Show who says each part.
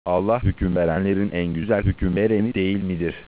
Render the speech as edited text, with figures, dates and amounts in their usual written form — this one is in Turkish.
Speaker 1: Allah hüküm verenlerin en güzel hüküm vereni değil midir?